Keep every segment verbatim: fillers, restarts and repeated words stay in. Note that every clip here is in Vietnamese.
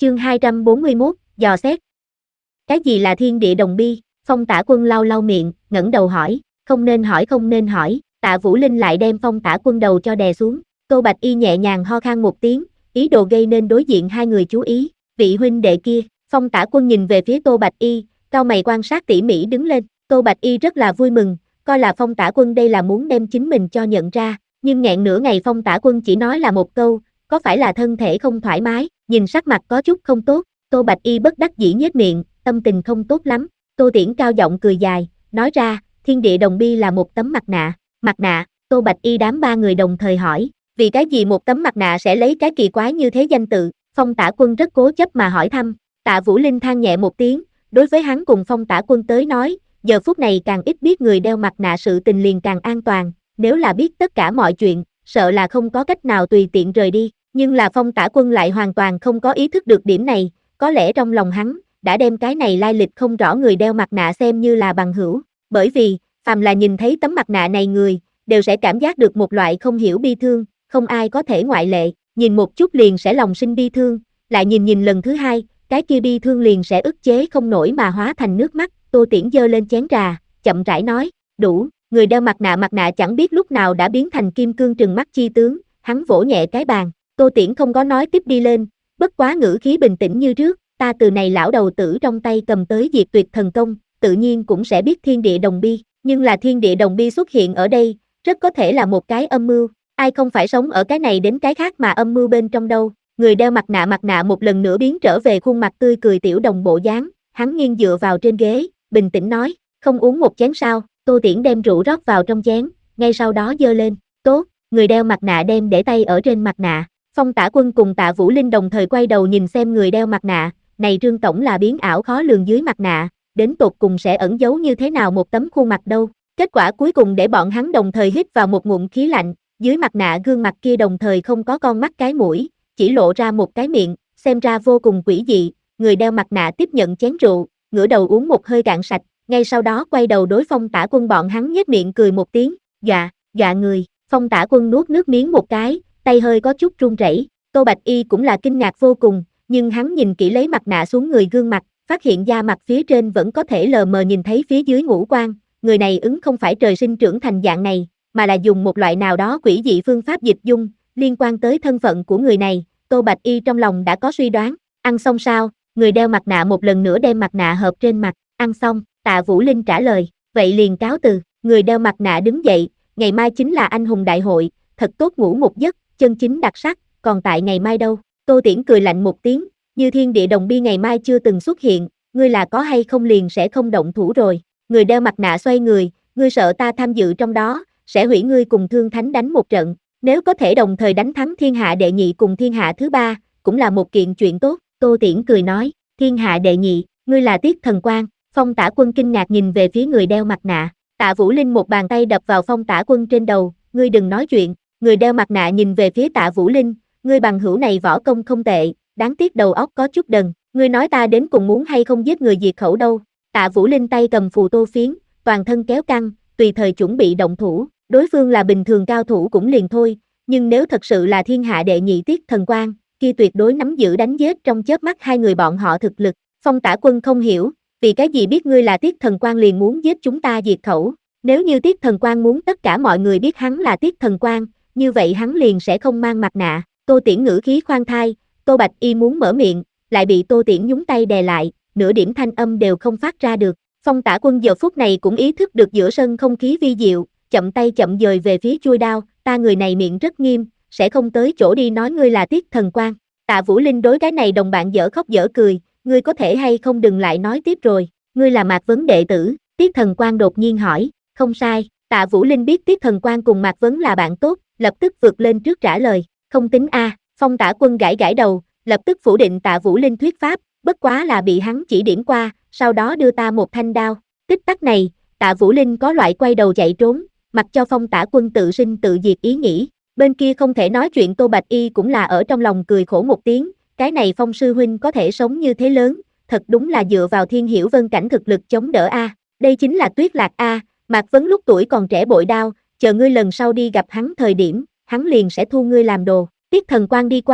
Chương hai trăm bốn mươi mốt, dò xét. Cái gì là thiên địa đồng bi? Phong Tả Quân lau lau miệng, ngẩng đầu hỏi, không nên hỏi không nên hỏi, Tạ Vũ Linh lại đem Phong Tả Quân đầu cho đè xuống. Tô Bạch Y nhẹ nhàng ho khan một tiếng, ý đồ gây nên đối diện hai người chú ý, vị huynh đệ kia. Phong Tả Quân nhìn về phía Tô Bạch Y, cau mày quan sát tỉ mỉ đứng lên. Tô Bạch Y rất là vui mừng, coi là Phong Tả Quân đây là muốn đem chính mình cho nhận ra, nhưng nghẹn nửa ngày Phong Tả Quân chỉ nói là một câu, có phải là thân thể không thoải mái, nhìn sắc mặt có chút không tốt. Tô Bạch Y bất đắc dĩ nhếch miệng, tâm tình không tốt lắm. Tô Tiễn cao giọng cười dài, nói ra, thiên địa đồng bi là một tấm mặt nạ. Mặt nạ? Tô Bạch Y đám ba người đồng thời hỏi, vì cái gì một tấm mặt nạ sẽ lấy cái kỳ quái như thế danh tự? Phong Tả Quân rất cố chấp mà hỏi thăm. Tạ Vũ Linh than nhẹ một tiếng, đối với hắn cùng Phong Tả Quân tới nói, giờ phút này càng ít biết người đeo mặt nạ sự tình liền càng an toàn, nếu là biết tất cả mọi chuyện, sợ là không có cách nào tùy tiện rời đi, nhưng là Phong Tả Quân lại hoàn toàn không có ý thức được điểm này, có lẽ trong lòng hắn đã đem cái này lai lịch không rõ người đeo mặt nạ xem như là bằng hữu, bởi vì, phàm là nhìn thấy tấm mặt nạ này người, đều sẽ cảm giác được một loại không hiểu bi thương, không ai có thể ngoại lệ, nhìn một chút liền sẽ lòng sinh bi thương, lại nhìn nhìn lần thứ hai, cái kia bi thương liền sẽ ức chế không nổi mà hóa thành nước mắt. Tô Tiễn giơ lên chén trà, chậm rãi nói, đủ, người đeo mặt nạ mặt nạ chẳng biết lúc nào đã biến thành kim cương trừng mắt chi tướng, hắn vỗ nhẹ cái bàn. Tô Tiễn không có nói tiếp đi lên, bất quá ngữ khí bình tĩnh như trước, ta từ này lão đầu tử trong tay cầm tới diệt tuyệt thần công, tự nhiên cũng sẽ biết thiên địa đồng bi, nhưng là thiên địa đồng bi xuất hiện ở đây, rất có thể là một cái âm mưu, ai không phải sống ở cái này đến cái khác mà âm mưu bên trong đâu. Người đeo mặt nạ mặt nạ một lần nữa biến trở về khuôn mặt tươi cười tiểu đồng bộ dáng, hắn nghiêng dựa vào trên ghế, bình tĩnh nói, không uống một chén sao? Tô Tiễn đem rượu rót vào trong chén, ngay sau đó giơ lên, tốt, người đeo mặt nạ đem để tay ở trên mặt nạ. Phong Tả Quân cùng Tạ Vũ Linh đồng thời quay đầu nhìn xem người đeo mặt nạ, này Trương tổng là biến ảo khó lường dưới mặt nạ, đến tột cùng sẽ ẩn giấu như thế nào một tấm khuôn mặt đâu. Kết quả cuối cùng để bọn hắn đồng thời hít vào một ngụm khí lạnh, dưới mặt nạ gương mặt kia đồng thời không có con mắt cái mũi, chỉ lộ ra một cái miệng, xem ra vô cùng quỷ dị. Người đeo mặt nạ tiếp nhận chén rượu, ngửa đầu uống một hơi cạn sạch, ngay sau đó quay đầu đối Phong Tả Quân bọn hắn nhếch miệng cười một tiếng, dọa, dọa người. Phong Tả Quân nuốt nước miếng một cái, tay hơi có chút run rẩy. Tô Bạch Y cũng là kinh ngạc vô cùng, nhưng hắn nhìn kỹ lấy mặt nạ xuống người gương mặt, phát hiện da mặt phía trên vẫn có thể lờ mờ nhìn thấy phía dưới ngũ quan, người này ứng không phải trời sinh trưởng thành dạng này, mà là dùng một loại nào đó quỷ dị phương pháp dịch dung, liên quan tới thân phận của người này. Tô Bạch Y trong lòng đã có suy đoán. Ăn xong sao? Người đeo mặt nạ một lần nữa đem mặt nạ hợp trên mặt. Ăn xong, Tạ Vũ Linh trả lời, vậy liền cáo từ. Người đeo mặt nạ đứng dậy, ngày mai chính là anh hùng đại hội, thật tốt ngủ một giấc, chân chính đặc sắc, còn tại ngày mai đâu? Tô Tiễn cười lạnh một tiếng, như thiên địa đồng bi ngày mai chưa từng xuất hiện, ngươi là có hay không liền sẽ không động thủ rồi. Người đeo mặt nạ xoay người, ngươi sợ ta tham dự trong đó, sẽ hủy ngươi cùng Thương Thánh đánh một trận, nếu có thể đồng thời đánh thắng thiên hạ đệ nhị cùng thiên hạ thứ ba, cũng là một kiện chuyện tốt. Tô Tiễn cười nói, thiên hạ đệ nhị, ngươi là Tiết Thần Quang. Phong Tả Quân kinh ngạc nhìn về phía người đeo mặt nạ. Tạ Vũ Linh một bàn tay đập vào Phong Tả Quân trên đầu, ngươi đừng nói chuyện. Người đeo mặt nạ nhìn về phía Tạ Vũ Linh, ngươi bằng hữu này võ công không tệ, đáng tiếc đầu óc có chút đần, ngươi nói ta đến cùng muốn hay không giết người diệt khẩu đâu. Tạ Vũ Linh tay cầm phù tô phiến, toàn thân kéo căng, tùy thời chuẩn bị động thủ, đối phương là bình thường cao thủ cũng liền thôi, nhưng nếu thật sự là thiên hạ đệ nhị Tiết Thần Quang, kia tuyệt đối nắm giữ đánh giết trong chớp mắt hai người bọn họ thực lực. Phong Tả Quân không hiểu, vì cái gì biết ngươi là Tiết Thần Quang liền muốn giết chúng ta diệt khẩu, nếu như Tiết Thần Quang muốn tất cả mọi người biết hắn là Tiết Thần Quang, như vậy hắn liền sẽ không mang mặt nạ. Tô Tiễn ngữ khí khoan thai, Tô Bạch Y muốn mở miệng, lại bị Tô Tiễn nhúng tay đè lại, nửa điểm thanh âm đều không phát ra được. Phong Tả Quân giờ phút này cũng ý thức được giữa sân không khí vi diệu, chậm tay chậm dời về phía chuôi đao, ta người này miệng rất nghiêm, sẽ không tới chỗ đi nói ngươi là Tiết Thần Quang. Tạ Vũ Linh đối cái này đồng bạn dở khóc dở cười, ngươi có thể hay không đừng lại nói tiếp rồi, ngươi là Mạc Vấn đệ tử? Tiết Thần Quang đột nhiên hỏi. Không sai. Tạ Vũ Linh biết Tiết Thần Quang cùng Mạc Vấn là bạn tốt, lập tức vượt lên trước trả lời, không tính a. À. Phong Tả Quân gãi gãi đầu, lập tức phủ định Tạ Vũ Linh thuyết pháp, bất quá là bị hắn chỉ điểm qua, sau đó đưa ta một thanh đao. Tích tắc này, Tạ Vũ Linh có loại quay đầu chạy trốn, mặc cho Phong Tả Quân tự sinh tự diệt ý nghĩ. Bên kia không thể nói chuyện Tô Bạch Y cũng là ở trong lòng cười khổ một tiếng, cái này Phong sư huynh có thể sống như thế lớn, thật đúng là dựa vào Thiên Hiểu Vân cảnh thực lực chống đỡ a. À. Đây chính là Tuyết Lạc a. À. Mạc Vấn lúc tuổi còn trẻ bội đao, chờ ngươi lần sau đi gặp hắn thời điểm, hắn liền sẽ thu ngươi làm đồ. Tiết Thần Quang đi qua,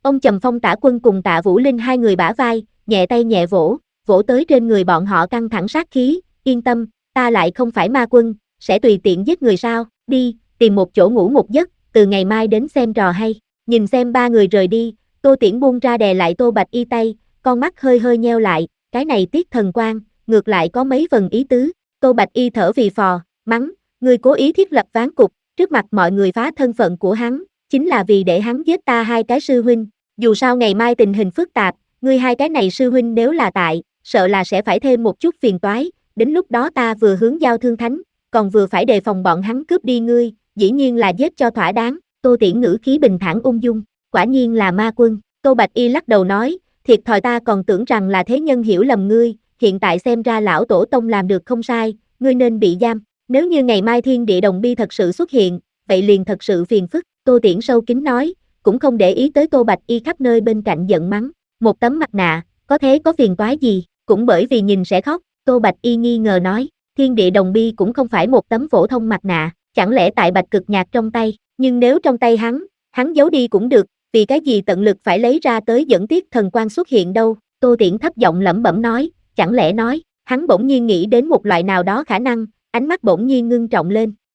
Ông Trầm Phong Tả Quân cùng Tạ Vũ Linh hai người bả vai, nhẹ tay nhẹ vỗ, vỗ tới trên người bọn họ căng thẳng sát khí, yên tâm, ta lại không phải ma quân, sẽ tùy tiện giết người sao, đi, tìm một chỗ ngủ một giấc, từ ngày mai đến xem trò hay. Nhìn xem ba người rời đi, Tô Tiễn buông ra đè lại Tô Bạch Y tay, con mắt hơi hơi nheo lại, cái này Tiết Thần Quang, ngược lại có mấy phần ý tứ. Tô Bạch Y thở vì phò, mắng, ngươi cố ý thiết lập ván cục, trước mặt mọi người phá thân phận của hắn, chính là vì để hắn giết ta hai cái sư huynh. Dù sao ngày mai tình hình phức tạp, ngươi hai cái này sư huynh nếu là tại, sợ là sẽ phải thêm một chút phiền toái, đến lúc đó ta vừa hướng giao thương thánh, còn vừa phải đề phòng bọn hắn cướp đi ngươi, dĩ nhiên là giết cho thỏa đáng. Tô Tiễn ngữ khí bình thản ung dung, quả nhiên là ma quân. Tô Bạch Y lắc đầu nói, thiệt thòi ta còn tưởng rằng là thế nhân hiểu lầm ngươi, hiện tại xem ra lão tổ tông làm được không sai, ngươi nên bị giam. Nếu như ngày mai thiên địa đồng bi thật sự xuất hiện, vậy liền thật sự phiền phức. Tô Tiễn sâu kín nói, cũng không để ý tới Tô Bạch Y khắp nơi bên cạnh giận mắng, một tấm mặt nạ, có thế có phiền toái gì, cũng bởi vì nhìn sẽ khóc. Tô Bạch Y nghi ngờ nói, thiên địa đồng bi cũng không phải một tấm phổ thông mặt nạ, chẳng lẽ tại bạch cực nhạc trong tay, nhưng nếu trong tay hắn, hắn giấu đi cũng được, vì cái gì tận lực phải lấy ra tới dẫn Tiết Thần Quang xuất hiện đâu. Tô Tiễn thấp giọng lẩm bẩm nói, chẳng lẽ nói, hắn bỗng nhiên nghĩ đến một loại nào đó khả năng, ánh mắt bỗng nhiên ngưng trọng lên,